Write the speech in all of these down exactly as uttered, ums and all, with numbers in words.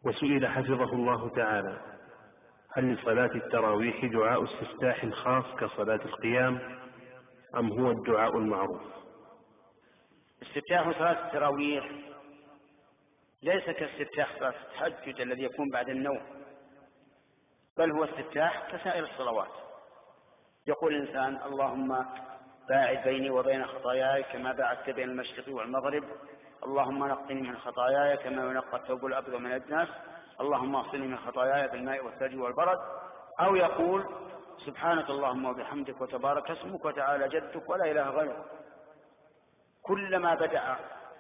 وسئل حفظه الله تعالى: هل لصلاة التراويح دعاء استفتاح خاص كصلاة القيام أم هو الدعاء المعروف؟ استفتاح صلاة التراويح ليس كاستفتاح صلاة التهجد الذي يكون بعد النوم، بل هو استفتاح كسائر الصلوات. يقول الإنسان: اللهم باعد بيني وبين خطاياي كما باعدت بين المشرق والمغرب، اللهم نقني من خطاياي كما ينقى الثوب الأبيض من الدنس، اللهم اغسلني من خطاياي بالماء والثلج والبرد. أو يقول: سبحانك اللهم وبحمدك وتبارك اسمك وتعالى جدك ولا إله غيرك. كلما بدأ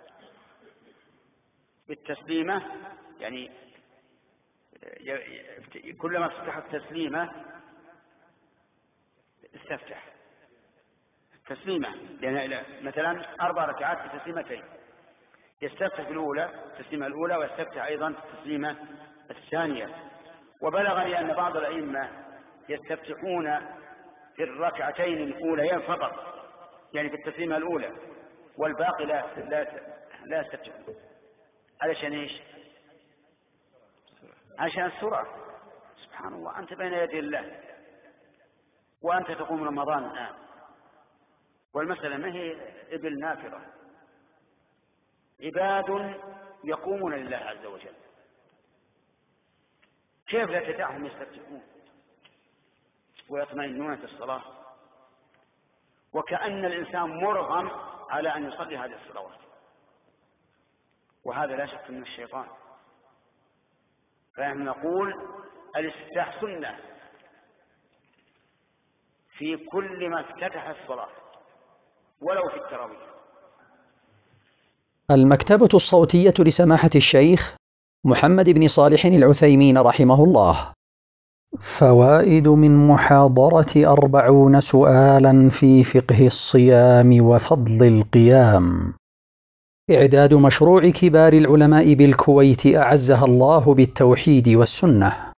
بالتسليمة، يعني كلما افتتح التسليمة استفتح تسليمة، لأن مثلا أربع ركعات بتسليمتين، يستفتح في الأولى التسليمة الأولى ويستفتح أيضا التسليمة الثانية. وبلغني أن بعض الأئمة يستفتحون في الركعتين الأوليين فقط، يعني في التسليمة الأولى، والباقي لا لا لا يستفتحون. علشان ايش؟ عشان السرعة. سبحان الله، أنت بين يدي الله وأنت تقوم رمضان الآن، والمسألة ما هي إبل نافرة، عباد يقومون لله عز وجل، كيف لا تدعهم يستفتحون ويطمئنون في الصلاة، وكأن الإنسان مرغم على أن يصلي هذه الصلوات، وهذا لا شك من الشيطان. فنحن نقول الاستفتاح سنة في كل ما افتتح الصلاة ولو في التراويح. المكتبة الصوتية لسماحة الشيخ محمد بن صالح العثيمين رحمه الله. فوائد من محاضرة أربعون سؤالا في فقه الصيام وفضل القيام. إعداد مشروع كبار العلماء بالكويت أعزها الله بالتوحيد والسنة.